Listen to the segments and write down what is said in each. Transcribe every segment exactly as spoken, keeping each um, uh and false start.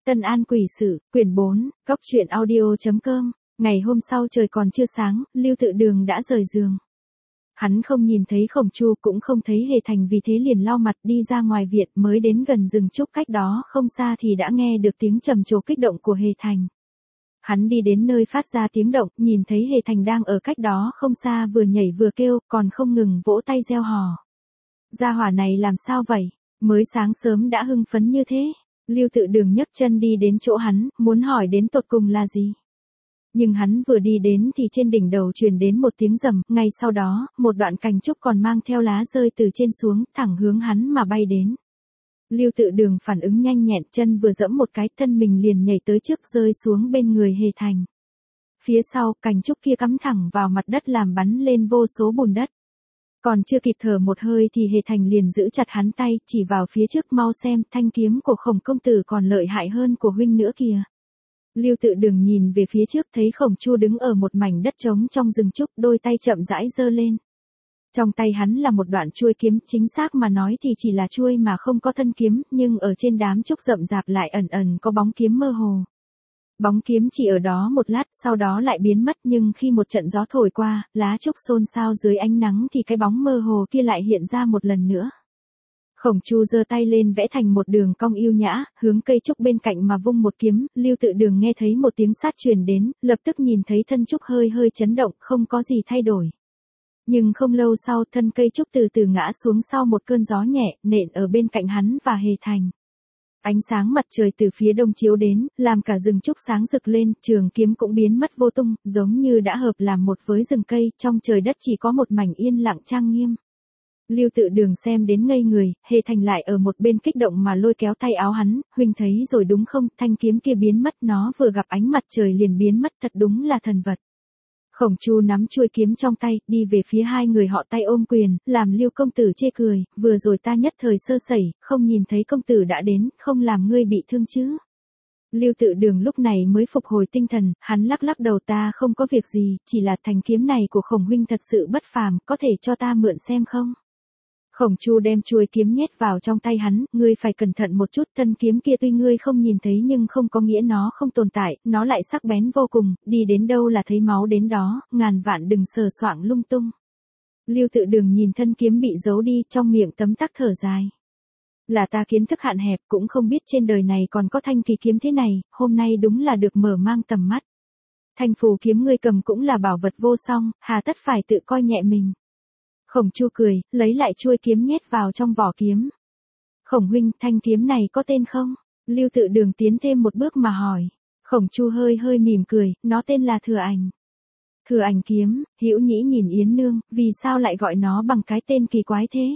Tân An Quỷ Sự, quyển bốn, góc truyện audio chấm com. Ngày hôm sau trời còn chưa sáng, Lưu Tự Đường đã rời giường. Hắn không nhìn thấy Khổng Chu cũng không thấy Hề Thành, vì thế liền lau mặt đi ra ngoài viện. Mới đến gần rừng trúc cách đó không xa thì đã nghe được tiếng trầm trồ kích động của Hề Thành. Hắn đi đến nơi phát ra tiếng động, nhìn thấy Hề Thành đang ở cách đó không xa, vừa nhảy vừa kêu, còn không ngừng vỗ tay reo hò. Gia hỏa này làm sao vậy? Mới sáng sớm đã hưng phấn như thế. Lưu Tự Đường nhấc chân đi đến chỗ hắn, muốn hỏi đến tột cùng là gì. Nhưng hắn vừa đi đến thì trên đỉnh đầu truyền đến một tiếng rầm, ngay sau đó, một đoạn cành trúc còn mang theo lá rơi từ trên xuống, thẳng hướng hắn mà bay đến. Lưu Tự Đường phản ứng nhanh nhẹn, chân vừa dẫm một cái, thân mình liền nhảy tới trước, rơi xuống bên người Hề Thành. Phía sau, cành trúc kia cắm thẳng vào mặt đất làm bắn lên vô số bùn đất. Còn chưa kịp thở một hơi thì Hề Thành liền giữ chặt hắn tay, chỉ vào phía trước, mau xem, thanh kiếm của Khổng công tử còn lợi hại hơn của huynh nữa kìa. Lưu Tự Đường nhìn về phía trước, thấy Khổng Chu đứng ở một mảnh đất trống trong rừng trúc, đôi tay chậm rãi giơ lên. Trong tay hắn là một đoạn chuôi kiếm, chính xác mà nói thì chỉ là chuôi mà không có thân kiếm, nhưng ở trên đám trúc rậm rạp lại ẩn ẩn có bóng kiếm mơ hồ. Bóng kiếm chỉ ở đó một lát, sau đó lại biến mất, nhưng khi một trận gió thổi qua, lá trúc xôn xao dưới ánh nắng thì cái bóng mơ hồ kia lại hiện ra một lần nữa. Khổng Chu giơ tay lên vẽ thành một đường cong yêu nhã, hướng cây trúc bên cạnh mà vung một kiếm. Lưu Tự Đường nghe thấy một tiếng sát truyền đến, lập tức nhìn thấy thân trúc hơi hơi chấn động, không có gì thay đổi. Nhưng không lâu sau, thân cây trúc từ từ ngã xuống sau một cơn gió nhẹ, nện ở bên cạnh hắn và Hề Thành. Ánh sáng mặt trời từ phía đông chiếu đến, làm cả rừng trúc sáng rực lên, trường kiếm cũng biến mất vô tung, giống như đã hợp làm một với rừng cây, trong trời đất chỉ có một mảnh yên lặng trang nghiêm. Lưu Tự Đường xem đến ngây người, Hề Thành lại ở một bên kích động mà lôi kéo tay áo hắn, huynh thấy rồi đúng không, thanh kiếm kia biến mất, nó vừa gặp ánh mặt trời liền biến mất, thật đúng là thần vật. Khổng Chu nắm chuôi kiếm trong tay, đi về phía hai người họ tay ôm quyền, làm Lưu công tử chê cười, vừa rồi ta nhất thời sơ sẩy, không nhìn thấy công tử đã đến, không làm ngươi bị thương chứ. Lưu Tự Đường lúc này mới phục hồi tinh thần, hắn lắc lắc đầu, ta không có việc gì, chỉ là thanh kiếm này của Khổng huynh thật sự bất phàm, có thể cho ta mượn xem không? Khổng Chu đem chuôi kiếm nhét vào trong tay hắn, ngươi phải cẩn thận một chút, thân kiếm kia tuy ngươi không nhìn thấy nhưng không có nghĩa nó không tồn tại, nó lại sắc bén vô cùng, đi đến đâu là thấy máu đến đó, ngàn vạn đừng sờ soạng lung tung. Lưu Tự Đường nhìn thân kiếm bị giấu đi, trong miệng tấm tắc thở dài. Là ta kiến thức hạn hẹp, cũng không biết trên đời này còn có thanh kỳ kiếm thế này, hôm nay đúng là được mở mang tầm mắt. Thanh phù kiếm ngươi cầm cũng là bảo vật vô song, hà tất phải tự coi nhẹ mình. Khổng Chu cười, lấy lại chuôi kiếm nhét vào trong vỏ kiếm. Khổng huynh, thanh kiếm này có tên không? Lưu Tự Đường tiến thêm một bước mà hỏi. Khổng Chu hơi hơi mỉm cười, nó tên là Thừa Ảnh. Thừa Ảnh kiếm, Hữu Nhĩ nhìn Yến Nương, vì sao lại gọi nó bằng cái tên kỳ quái thế?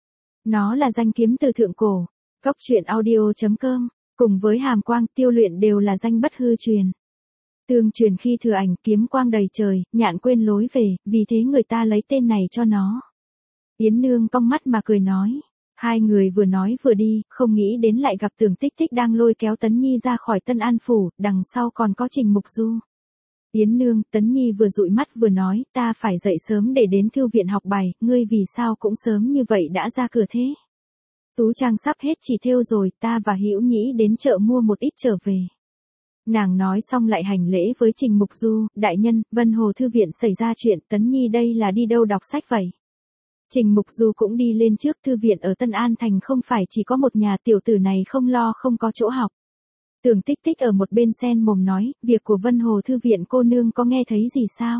Nó là danh kiếm từ thượng cổ. Góc truyện audio chấm com, cùng với Hàm Quang, Tiêu Luyện đều là danh bất hư truyền. Tương truyền khi Thừa Ảnh kiếm quang đầy trời, nhạn quên lối về, vì thế người ta lấy tên này cho nó. Yến Nương cong mắt mà cười nói. Hai người vừa nói vừa đi, không nghĩ đến lại gặp Tưởng Tích Tích đang lôi kéo Tấn Nhi ra khỏi Tân An phủ, đằng sau còn có Trình Mục Du. Yến Nương, Tấn Nhi vừa dụi mắt vừa nói, ta phải dậy sớm để đến thư viện học bài, ngươi vì sao cũng sớm như vậy đã ra cửa thế? Tú trang sắp hết chỉ thêu rồi, ta và Hữu Nhĩ đến chợ mua một ít trở về. Nàng nói xong lại hành lễ với Trình Mục Du, đại nhân, Vân Hồ thư viện xảy ra chuyện, Tấn Nhi đây là đi đâu đọc sách vậy? Trình Mục Du cũng đi lên trước, thư viện ở Tân An Thành không phải chỉ có một nhà, tiểu tử này không lo không có chỗ học. Tưởng Tích Tích ở một bên sen mồm nói, việc của Vân Hồ thư viện cô nương có nghe thấy gì sao?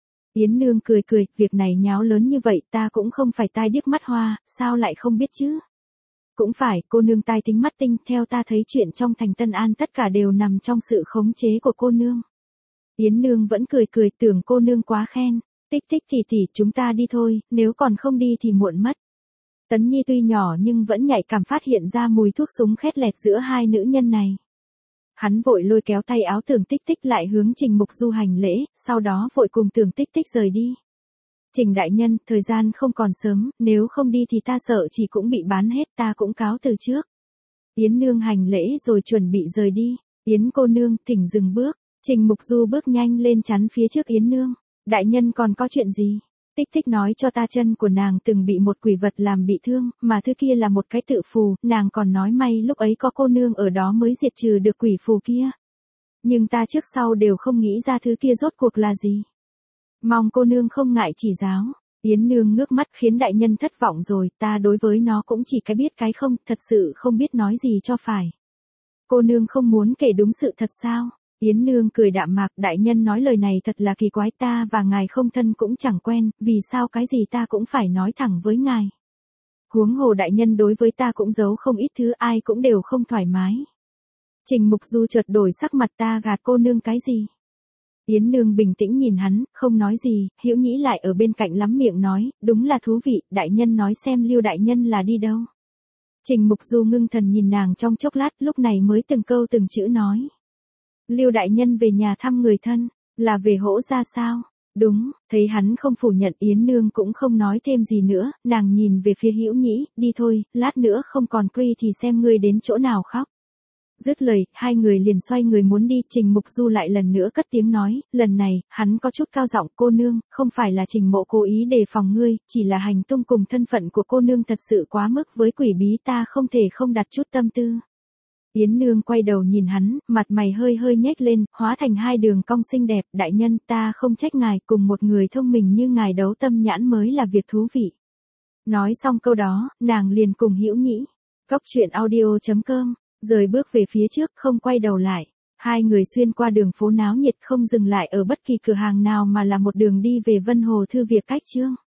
Yến Nương cười cười, việc này nháo lớn như vậy ta cũng không phải tai điếc mắt hoa, sao lại không biết chứ? Cũng phải, cô nương tai tính mắt tinh, theo ta thấy chuyện trong thành Tân An tất cả đều nằm trong sự khống chế của cô nương. Yến Nương vẫn cười cười, tưởng cô nương quá khen. Tích Tích tỉ tỉ, chúng ta đi thôi, nếu còn không đi thì muộn mất. Tấn Nhi tuy nhỏ nhưng vẫn nhạy cảm phát hiện ra mùi thuốc súng khét lẹt giữa hai nữ nhân này. Hắn vội lôi kéo tay áo Tưởng Tích Tích lại hướng Trình Mục Du hành lễ, sau đó vội cùng Tưởng Tích Tích rời đi. Trình đại nhân, thời gian không còn sớm, nếu không đi thì ta sợ chỉ cũng bị bán hết, ta cũng cáo từ trước. Yến Nương hành lễ rồi chuẩn bị rời đi. Yến cô nương, thỉnh dừng bước. Trình Mục Du bước nhanh lên chắn phía trước Yến Nương. Đại nhân còn có chuyện gì? Tích tích nói cho ta chân của nàng từng bị một quỷ vật làm bị thương, mà thứ kia là một cái tự phù, nàng còn nói may lúc ấy có cô nương ở đó mới diệt trừ được quỷ phù kia. Nhưng ta trước sau đều không nghĩ ra thứ kia rốt cuộc là gì. Mong cô nương không ngại chỉ giáo. Yến Nương ngước mắt khiến đại nhân thất vọng rồi, ta đối với nó cũng chỉ cái biết cái không, thật sự không biết nói gì cho phải. Cô nương không muốn kể đúng sự thật sao? Yến Nương cười đạm mạc, đại nhân nói lời này thật là kỳ quái, ta và ngài không thân cũng chẳng quen, vì sao cái gì ta cũng phải nói thẳng với ngài. Huống hồ đại nhân đối với ta cũng giấu không ít thứ, ai cũng đều không thoải mái. Trình Mục Du chợt đổi sắc mặt, ta gạt cô nương cái gì? Yến Nương bình tĩnh nhìn hắn, không nói gì, Hữu Nhĩ lại ở bên cạnh lắm miệng nói, đúng là thú vị, đại nhân nói xem Lưu đại nhân là đi đâu. Trình Mục Du ngưng thần nhìn nàng trong chốc lát, lúc này mới từng câu từng chữ nói. Lưu đại nhân về nhà thăm người thân, là về Hỗ gia sao? Đúng, thấy hắn không phủ nhận, Yến Nương cũng không nói thêm gì nữa, nàng nhìn về phía Hữu Nhĩ, đi thôi, lát nữa không còn Cree thì xem ngươi đến chỗ nào khóc. Dứt lời, hai người liền xoay người muốn đi, Trình Mục Du lại lần nữa cất tiếng nói, lần này, hắn có chút cao giọng, cô nương, không phải là Trình mộ cố ý đề phòng ngươi, chỉ là hành tung cùng thân phận của cô nương thật sự quá mức với quỷ bí, ta không thể không đặt chút tâm tư. Yến Nương quay đầu nhìn hắn, mặt mày hơi hơi nhếch lên, hóa thành hai đường cong xinh đẹp, đại nhân, ta không trách ngài, cùng một người thông minh như ngài đấu tâm nhãn mới là việc thú vị. Nói xong câu đó, nàng liền cùng Hữu Nhĩ, Cốc Truyện Audio chấm com, rời bước về phía trước, không quay đầu lại. Hai người xuyên qua đường phố náo nhiệt, không dừng lại ở bất kỳ cửa hàng nào mà là một đường đi về Vân Hồ Thư Việc Cách Chương.